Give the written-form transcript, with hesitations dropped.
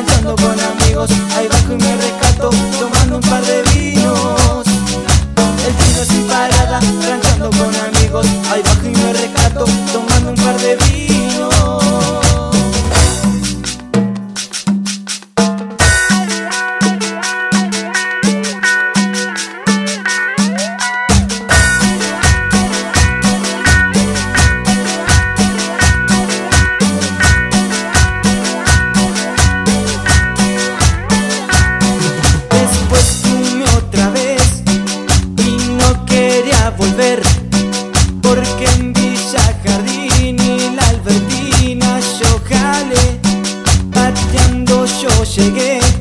ranchando con amigos, ahí bajo y me rescato, tomando un par de vinos. El vino sin parada, ranchando con amigos, ahí bajo y me rescato, tomando un par de vinos. Volver, porque en Villa Jardín y la Albertina yo jalé, pateando yo llegué.